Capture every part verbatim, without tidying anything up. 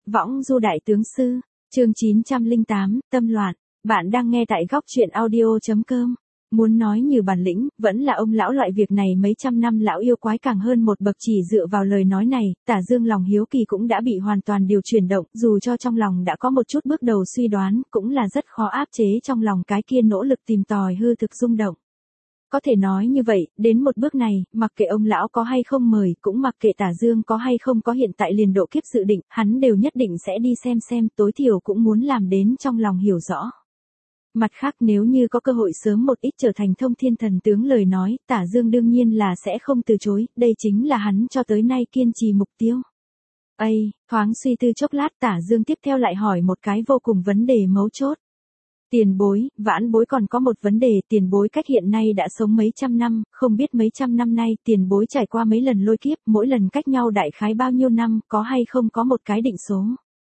Võng du đại tướng sư, chương chín trăm lẻ tám, tâm loạn. Bạn đang nghe tại góc truyện audio.com. Muốn nói như bản lĩnh, vẫn là ông lão loại việc này mấy trăm năm lão yêu quái càng hơn một bậc. Chỉ dựa vào lời nói này, Tả Dương lòng hiếu kỳ cũng đã bị hoàn toàn điều chuyển động, dù cho trong lòng đã có một chút bước đầu suy đoán, cũng là rất khó áp chế trong lòng cái kia nỗ lực tìm tòi hư thực rung động. Có thể nói như vậy, đến một bước này, mặc kệ ông lão có hay không mời, cũng mặc kệ Tả Dương có hay không có hiện tại liền độ kiếp dự định, hắn đều nhất định sẽ đi xem xem, tối thiểu cũng muốn làm đến trong lòng hiểu rõ. Mặt khác nếu như có cơ hội sớm một ít trở thành thông thiên thần tướng lời nói, Tả Dương đương nhiên là sẽ không từ chối, đây chính là hắn cho tới nay kiên trì mục tiêu. Ây, thoáng suy tư chốc lát Tả Dương tiếp theo lại hỏi một cái vô cùng vấn đề mấu chốt. Tiền bối, vãn bối còn có một vấn đề, tiền bối cách hiện nay đã sống mấy trăm năm, không biết mấy trăm năm nay tiền bối trải qua mấy lần lôi kiếp, mỗi lần cách nhau đại khái bao nhiêu năm, có hay không có một cái định số.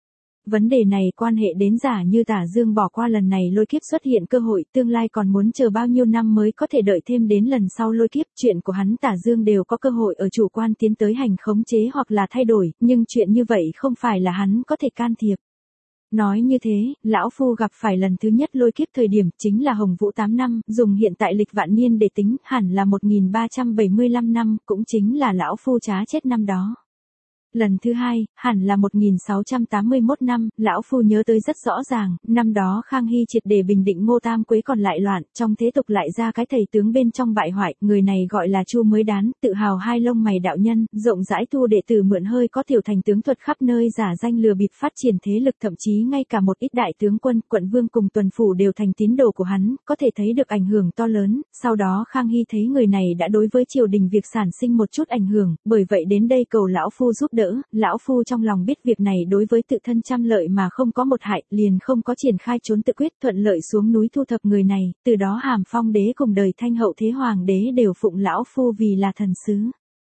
Vấn đề này quan hệ đến giả như Tả Dương bỏ qua lần này lôi kiếp xuất hiện cơ hội, tương lai còn muốn chờ bao nhiêu năm mới có thể đợi thêm đến lần sau lôi kiếp, chuyện của hắn Tả Dương đều có cơ hội ở chủ quan tiến tới hành khống chế hoặc là thay đổi, nhưng chuyện như vậy không phải là hắn có thể can thiệp. Nói như thế, lão phu gặp phải lần thứ nhất lôi kiếp thời điểm chính là Hồng Vũ tám năm, dùng hiện tại lịch vạn niên để tính, hẳn là một nghìn ba trăm bảy mươi lăm năm, cũng chính là lão phu trá chết năm đó. Lần thứ hai, hẳn là một nghìn sáu trăm tám mươi mốt năm, lão phu nhớ tới rất rõ ràng, năm đó Khang Hy triệt để bình định Ngô Tam Quế còn lại loạn, trong thế tục lại ra cái thầy tướng bên trong bại hoại, người này gọi là Chu Mới Đán, tự hào hai lông mày đạo nhân, rộng rãi thu đệ tử mượn hơi có tiểu thành tướng thuật khắp nơi giả danh lừa bịp phát triển thế lực, thậm chí ngay cả một ít đại tướng quân, quận vương cùng tuần phủ đều thành tín đồ của hắn, có thể thấy được ảnh hưởng to lớn. Sau đó Khang Hy thấy người này đã đối với triều đình việc sản sinh một chút ảnh hưởng, bởi vậy đến đây cầu lão phu giúp đỡ. Lão phu trong lòng biết việc này đối với tự thân trăm lợi mà không có một hại, liền không có triển khai trốn tự quyết, thuận lợi xuống núi thu thập người này, từ đó Hàm Phong đế cùng đời Thanh hậu thế hoàng đế đều phụng lão phu vì là thần sứ.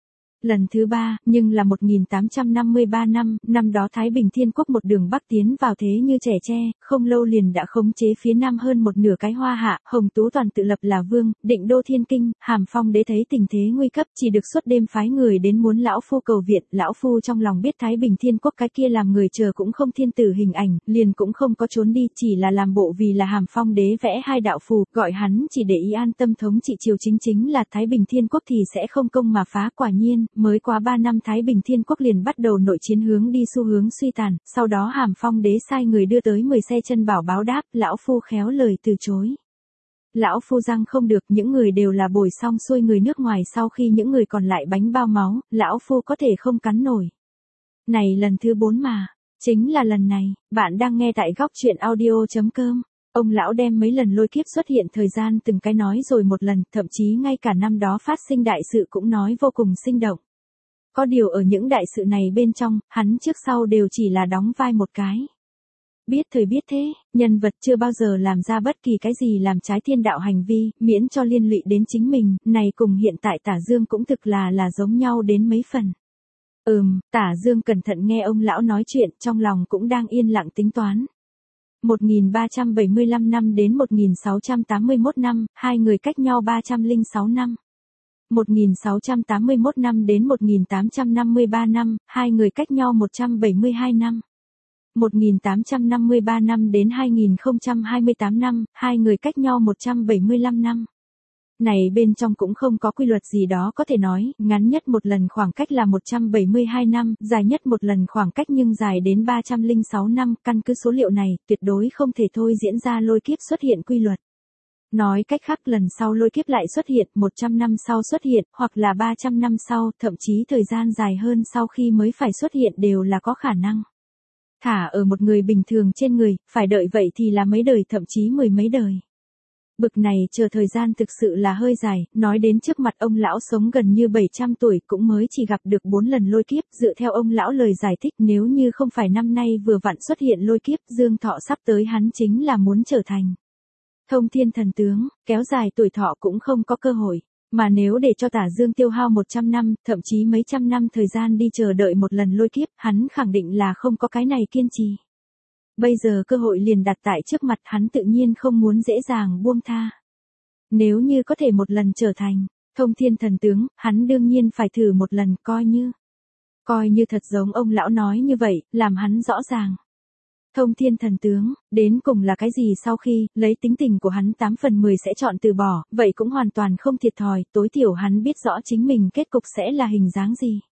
Lần thứ ba, nhưng là một nghìn tám trăm năm mươi ba năm, năm đó Thái Bình Thiên Quốc một đường bắc tiến vào thế như trẻ tre, không lâu liền đã khống chế phía nam hơn một nửa cái Hoa Hạ, Hồng Tú toàn tự lập là vương, định đô thiên kinh, Hàm Phong đế thấy tình thế nguy cấp, chỉ được suốt đêm phái người đến muốn lão phu cầu viện, lão phu trong lòng biết Thái Bình Thiên Quốc cái kia làm người chờ cũng không thiên tử hình ảnh, liền cũng không có trốn đi, chỉ là làm bộ vì là Hàm Phong đế vẽ hai đạo phù, gọi hắn chỉ để ý an tâm thống trị triều chính chính là Thái Bình Thiên Quốc thì sẽ không công mà phá. Quả nhiên, mới qua ba năm Thái Bình Thiên Quốc liền bắt đầu nội chiến hướng đi xu hướng suy tàn, sau đó Hàm Phong đế sai người đưa tới mười xe chân bảo báo đáp, lão phu khéo lời từ chối. Lão phu răng không được, những người đều là bồi xong xuôi người nước ngoài, sau khi những người còn lại bánh bao máu, lão phu có thể không cắn nổi. Này lần thứ bốn mà, chính là lần này, bạn đang nghe tại góc truyện audio.com. Ông lão đem mấy lần lôi kiếp xuất hiện thời gian từng cái nói rồi một lần, thậm chí ngay cả năm đó phát sinh đại sự cũng nói vô cùng sinh động. Có điều ở những đại sự này bên trong, hắn trước sau đều chỉ là đóng vai một cái. Biết thời biết thế, nhân vật chưa bao giờ làm ra bất kỳ cái gì làm trái thiên đạo hành vi, miễn cho liên lụy đến chính mình, này cùng hiện tại Tả Dương cũng thực là là giống nhau đến mấy phần. Ừm, Tả Dương cẩn thận nghe ông lão nói chuyện, trong lòng cũng đang yên lặng tính toán. một nghìn ba trăm bảy mươi lăm năm đến một nghìn sáu trăm tám mươi mốt năm, hai người cách nhau ba trăm lẻ sáu năm. một nghìn sáu trăm tám mươi mốt năm đến một nghìn tám trăm năm mươi ba năm, hai người cách nhau một trăm bảy mươi hai năm. một nghìn tám trăm năm mươi ba năm đến hai nghìn không trăm hai mươi tám năm, hai người cách nhau một trăm bảy mươi lăm năm. Này bên trong cũng không có quy luật gì đó có thể nói, ngắn nhất một lần khoảng cách là một trăm bảy mươi hai năm, dài nhất một lần khoảng cách nhưng dài đến ba trăm lẻ sáu năm, căn cứ số liệu này, tuyệt đối không thể thôi diễn ra lôi kiếp xuất hiện quy luật. Nói cách khác lần sau lôi kiếp lại xuất hiện, một trăm năm sau xuất hiện, hoặc là ba trăm năm sau, thậm chí thời gian dài hơn sau khi mới phải xuất hiện đều là có khả năng. Thả ở một người bình thường trên người, phải đợi vậy thì là mấy đời thậm chí mười mấy đời. Bực này chờ thời gian thực sự là hơi dài, nói đến trước mặt ông lão sống gần như bảy trăm tuổi cũng mới chỉ gặp được bốn lần lôi kiếp, dựa theo ông lão lời giải thích nếu như không phải năm nay vừa vặn xuất hiện lôi kiếp, Dương thọ sắp tới hắn chính là muốn trở thành thông thiên thần tướng, kéo dài tuổi thọ cũng không có cơ hội. Mà nếu để cho Tả Dương tiêu hao một trăm năm, thậm chí mấy trăm năm thời gian đi chờ đợi một lần lôi kiếp, hắn khẳng định là không có cái này kiên trì. Bây giờ cơ hội liền đặt tại trước mặt, hắn tự nhiên không muốn dễ dàng buông tha. Nếu như có thể một lần trở thành thông thiên thần tướng, hắn đương nhiên phải thử một lần coi như Coi như thật giống ông lão nói như vậy, làm hắn rõ ràng. Thông thiên thần tướng, đến cùng là cái gì sau khi, lấy tính tình của hắn tám phần mười sẽ chọn từ bỏ, vậy cũng hoàn toàn không thiệt thòi, tối thiểu hắn biết rõ chính mình kết cục sẽ là hình dáng gì.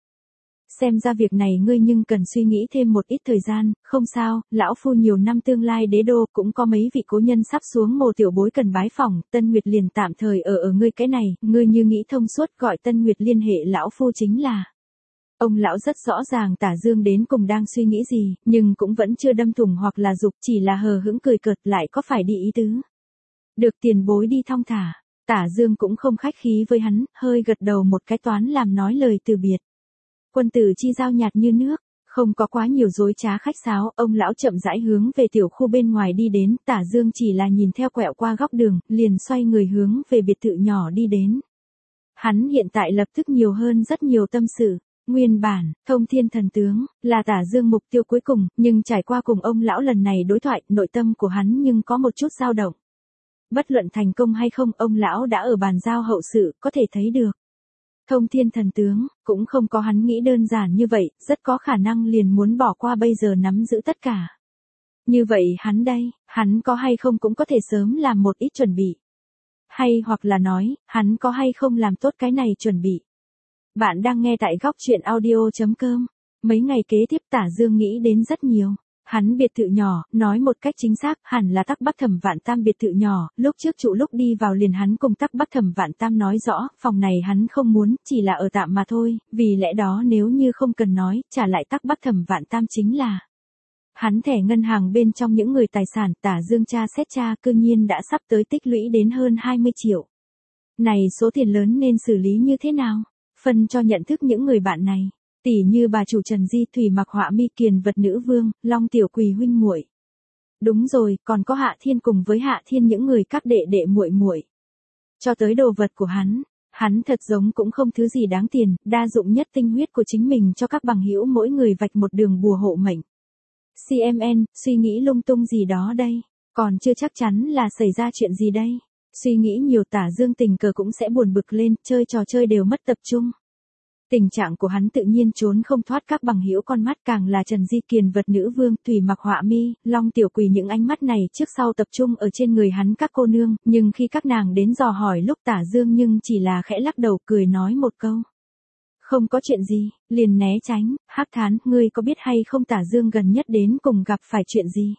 Xem ra việc này ngươi nhưng cần suy nghĩ thêm một ít thời gian, không sao, lão phu nhiều năm tương lai đế đô cũng có mấy vị cố nhân sắp xuống mồ tiểu bối cần bái phỏng, Tân Nguyệt liền tạm thời ở ở ngươi cái này, ngươi như nghĩ thông suốt gọi Tân Nguyệt liên hệ lão phu chính là. Ông lão rất rõ ràng Tả Dương đến cùng đang suy nghĩ gì, nhưng cũng vẫn chưa đâm thủng hoặc là dục, chỉ là hờ hững cười cợt lại có phải đi ý tứ. Được tiền bối đi thong thả, Tả Dương cũng không khách khí với hắn, hơi gật đầu một cái toán làm nói lời từ biệt. Quân tử chi giao nhạt như nước, không có quá nhiều dối trá khách sáo, ông lão chậm rãi hướng về tiểu khu bên ngoài đi đến, Tả Dương chỉ là nhìn theo quẹo qua góc đường, liền xoay người hướng về biệt thự nhỏ đi đến. Hắn hiện tại lập tức nhiều hơn rất nhiều tâm sự. Nguyên bản, thông thiên thần tướng, là Tả Dương mục tiêu cuối cùng, nhưng trải qua cùng ông lão lần này đối thoại, nội tâm của hắn nhưng có một chút dao động. Bất luận thành công hay không, ông lão đã ở bàn giao hậu sự, có thể thấy được. Thông thiên thần tướng, cũng không có hắn nghĩ đơn giản như vậy, rất có khả năng liền muốn bỏ qua bây giờ nắm giữ tất cả. Như vậy hắn đây, hắn có hay không cũng có thể sớm làm một ít chuẩn bị. Hay hoặc là nói, hắn có hay không làm tốt cái này chuẩn bị. Bạn đang nghe tại góc chuyện audio chấm com. Mấy ngày kế tiếp Tả Dương nghĩ đến rất nhiều. Hắn biệt thự nhỏ, nói một cách chính xác, hẳn là Tắc Bắc Thẩm Vạn Tam biệt thự nhỏ, lúc trước trụ lúc đi vào liền hắn cùng Tắc Bắc Thẩm Vạn Tam nói rõ, phòng này hắn không muốn, chỉ là ở tạm mà thôi, vì lẽ đó nếu như không cần nói, trả lại Tắc Bắc Thẩm Vạn Tam chính là. Hắn thẻ ngân hàng bên trong những người tài sản Tả Dương tra xét tra cư nhiên đã sắp tới tích lũy đến hơn hai mươi triệu. Này số tiền lớn nên xử lý như thế nào? Phân cho nhận thức những người bạn này, tỷ như bà chủ Trần Di, Thủy Mặc Họa Mi, Kiền Vật Nữ Vương, Long Tiểu Quỳ huynh muội. Đúng rồi, còn có Hạ Thiên cùng với Hạ Thiên những người các đệ đệ muội muội. Cho tới đồ vật của hắn, hắn thật giống cũng không thứ gì đáng tiền, đa dụng nhất tinh huyết của chính mình cho các bằng hữu mỗi người vạch một đường bùa hộ mệnh. xê em en, suy nghĩ lung tung gì đó đây, còn chưa chắc chắn là xảy ra chuyện gì đây. Suy nghĩ nhiều Tả Dương tình cờ cũng sẽ buồn bực lên, chơi trò chơi đều mất tập trung. Tình trạng của hắn tự nhiên trốn không thoát các bằng hữu con mắt, càng là Trần Di, Kiền Vật Nữ Vương, Thủy Mặc Họa Mi, Long Tiểu Quỳ, những ánh mắt này trước sau tập trung ở trên người hắn các cô nương, nhưng khi các nàng đến dò hỏi lúc Tả Dương nhưng chỉ là khẽ lắc đầu cười nói một câu. Không có chuyện gì, liền né tránh. Hắc Thán, ngươi có biết hay không Tả Dương gần nhất đến cùng gặp phải chuyện gì?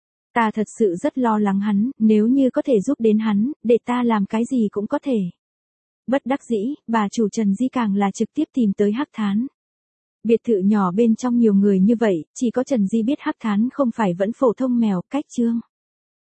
Ta thật sự rất lo lắng hắn, nếu như có thể giúp đến hắn, để ta làm cái gì cũng có thể. Bất đắc dĩ, bà chủ Trần Di càng là trực tiếp tìm tới Hắc Thán. Biệt thự nhỏ bên trong nhiều người như vậy, chỉ có Trần Di biết Hắc Thán không phải vẫn phổ thông mèo, cách trương.